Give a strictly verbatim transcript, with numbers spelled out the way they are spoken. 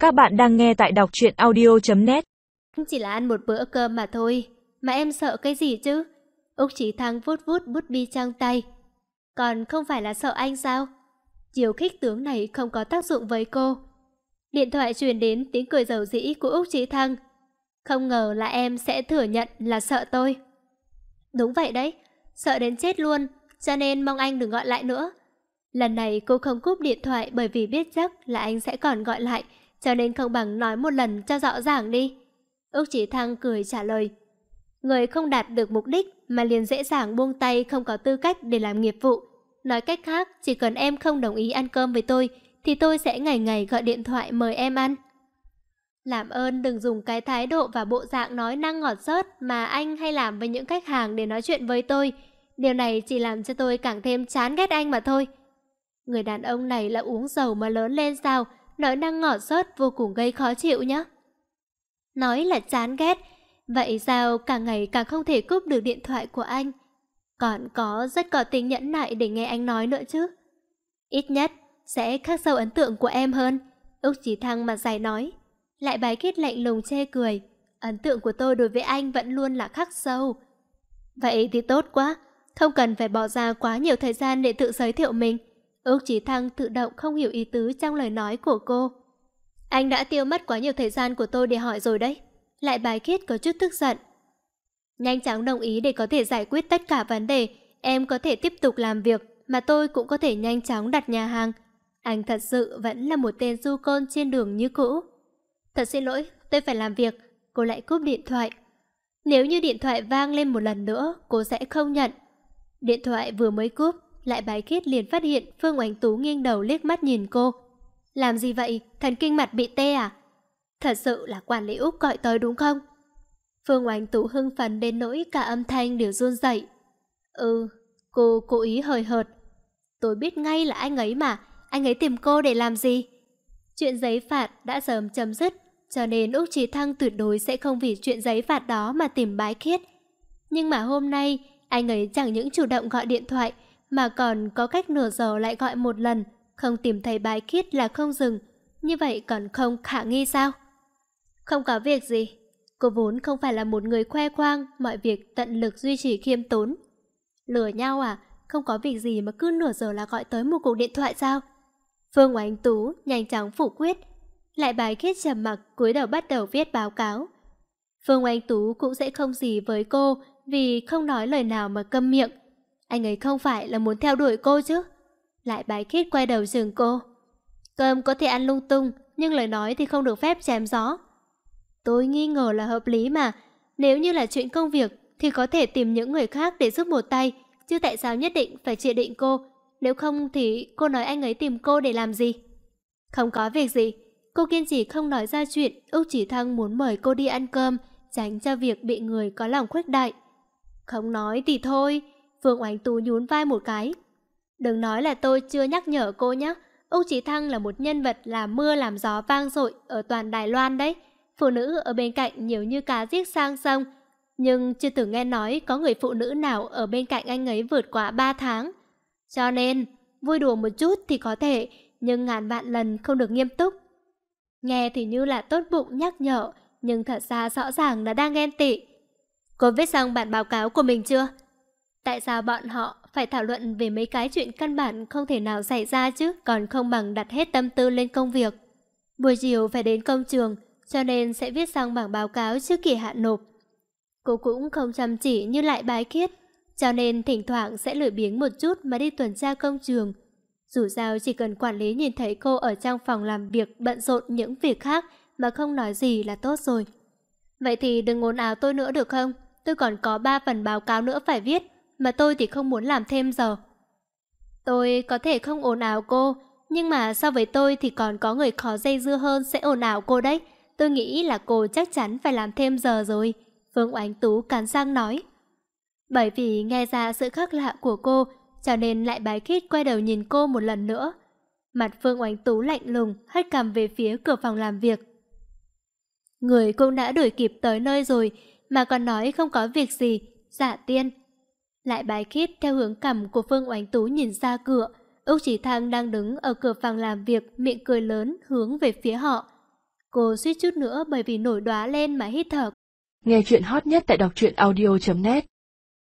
Các bạn đang nghe tại đọc truyện audio chấm net. Chỉ là ăn một bữa cơm mà thôi, mà em sợ cái gì chứ? Úc Chí Thăng vuốt vuốt bút bi trong tay. Còn không phải là sợ anh sao? Chiều khích tướng này không có tác dụng với cô. Điện thoại truyền đến tiếng cười dầu dĩ của Úc Chí Thăng. Không ngờ là em sẽ thừa nhận là sợ tôi. Đúng vậy đấy, sợ đến chết luôn, cho nên mong anh đừng gọi lại nữa. Lần này cô không cúp điện thoại bởi vì biết chắc là anh sẽ còn gọi lại, cho nên không bằng nói một lần cho rõ ràng đi. Úc Chí Thăng cười trả lời. Người không đạt được mục đích mà liền dễ dàng buông tay không có tư cách để làm nghiệp vụ. Nói cách khác, chỉ cần em không đồng ý ăn cơm với tôi thì tôi sẽ ngày ngày gọi điện thoại mời em ăn. Làm ơn đừng dùng cái thái độ và bộ dạng nói năng ngọt xớt mà anh hay làm với những khách hàng để nói chuyện với tôi. Điều này chỉ làm cho tôi càng thêm chán ghét anh mà thôi. Người đàn ông này là uống dầu mà lớn lên sao, nói năng ngọt xớt vô cùng gây khó chịu nhá. Nói là chán ghét, vậy sao càng ngày càng không thể cúp được điện thoại của anh? Còn có rất có tính nhẫn nại để nghe anh nói nữa chứ. Ít nhất sẽ khắc sâu ấn tượng của em hơn. Úc Chí Thăng mặt dày nói. Lại Bái Khiết lạnh lùng chê cười. Ấn tượng của tôi đối với anh vẫn luôn là khắc sâu. Vậy thì tốt quá, không cần phải bỏ ra quá nhiều thời gian để tự giới thiệu mình. Úc Chí Thăng tự động không hiểu ý tứ trong lời nói của cô. Anh đã tiêu mất quá nhiều thời gian của tôi để hỏi rồi đấy. Lại Bái Khiết có chút tức giận. Nhanh chóng đồng ý để có thể giải quyết tất cả vấn đề. Em có thể tiếp tục làm việc, mà tôi cũng có thể nhanh chóng đặt nhà hàng. Anh thật sự vẫn là một tên du côn trên đường như cũ. Thật xin lỗi, tôi phải làm việc. Cô lại cúp điện thoại. Nếu như điện thoại vang lên một lần nữa, cô sẽ không nhận. Điện thoại vừa mới cúp, Lại Bái Khiết liền phát hiện Phương Oánh Tú nghiêng đầu liếc mắt nhìn cô. Làm gì vậy? Thần kinh mặt bị tê à? Thật sự là quản lý Úc gọi tới đúng không? Phương Oánh Tú hưng phấn đến nỗi cả âm thanh đều run rẩy. Ừ, cô cố ý hời hợt. Tôi biết ngay là anh ấy mà, anh ấy tìm cô để làm gì? Chuyện giấy phạt đã sớm chấm dứt, cho nên Úc Chí Thăng tuyệt đối sẽ không vì chuyện giấy phạt đó mà tìm Bái Khiết. Nhưng mà hôm nay, anh ấy chẳng những chủ động gọi điện thoại, mà còn có cách nửa giờ lại gọi một lần, không tìm thấy Bái Khiết là không dừng. Như vậy còn không khả nghi sao? Không có việc gì. Cô vốn không phải là một người khoe khoang, mọi việc tận lực duy trì khiêm tốn. Lừa nhau à? Không có việc gì mà cứ nửa giờ là gọi tới một cuộc điện thoại sao? Phương Oánh Tú nhanh chóng phủ quyết. Lại Bái Khiết trầm mặc cúi đầu bắt đầu viết báo cáo. Phương Oánh Tú cũng sẽ không gì với cô vì không nói lời nào mà câm miệng. Anh ấy không phải là muốn theo đuổi cô chứ? Lại Bái Khiết quay đầu chừng cô. Cơm có thể ăn lung tung, nhưng lời nói thì không được phép chém gió. Tôi nghi ngờ là hợp lý mà. Nếu như là chuyện công việc thì có thể tìm những người khác để giúp một tay, chứ tại sao nhất định phải chỉ định cô? Nếu không thì cô nói anh ấy tìm cô để làm gì? Không có việc gì. Cô kiên trì không nói ra chuyện Úc Chí Thăng muốn mời cô đi ăn cơm, tránh cho việc bị người có lòng khuếch đại. Không nói thì thôi. Phương Oánh Tú nhún vai một cái. Đừng nói là tôi chưa nhắc nhở cô nhé. Úc Chí Thăng là một nhân vật làm mưa làm gió vang dội ở toàn Đài Loan đấy. Phụ nữ ở bên cạnh nhiều như cá giết sang sông, nhưng chưa từng nghe nói có người phụ nữ nào ở bên cạnh anh ấy vượt quá ba tháng. Cho nên, vui đùa một chút thì có thể, nhưng ngàn vạn lần không được nghiêm túc. Nghe thì như là tốt bụng nhắc nhở, nhưng thật ra rõ ràng là đang ghen tị. Cô viết xong bản báo cáo của mình chưa? Tại sao bọn họ phải thảo luận về mấy cái chuyện căn bản không thể nào xảy ra chứ, còn không bằng đặt hết tâm tư lên công việc. Buổi chiều phải đến công trường, cho nên sẽ viết xong bảng báo cáo trước kỳ hạn nộp. Cô cũng không chăm chỉ như Lại Bái Khiết, cho nên thỉnh thoảng sẽ lười biếng một chút mà đi tuần tra công trường. Dù sao chỉ cần quản lý nhìn thấy cô ở trong phòng làm việc bận rộn những việc khác mà không nói gì là tốt rồi. Vậy thì đừng ồn ào tôi nữa được không? Tôi còn có ba phần báo cáo nữa phải viết, mà tôi thì không muốn làm thêm giờ. Tôi có thể không ồn ào cô, nhưng mà so với tôi thì còn có người khó dây dưa hơn sẽ ồn ào cô đấy. Tôi nghĩ là cô chắc chắn phải làm thêm giờ rồi. Phương Oánh Tú cắn răng nói. Bởi vì nghe ra sự khác lạ của cô, cho nên Lại Bái Khiết quay đầu nhìn cô một lần nữa. Mặt Phương Oánh Tú lạnh lùng, hất cằm về phía cửa phòng làm việc. Người cũng đã đuổi kịp tới nơi rồi, mà còn nói không có việc gì, giả tiên. Lại Bái Khiết theo hướng cằm của Phương Oánh Tú nhìn ra cửa. Úc Chí Thăng đang đứng ở cửa phòng làm việc, miệng cười lớn hướng về phía họ. Cô suýt chút nữa bởi vì nổi đóa lên mà hít thở. Nghe chuyện hot nhất tại đọc truyện audio chấm net.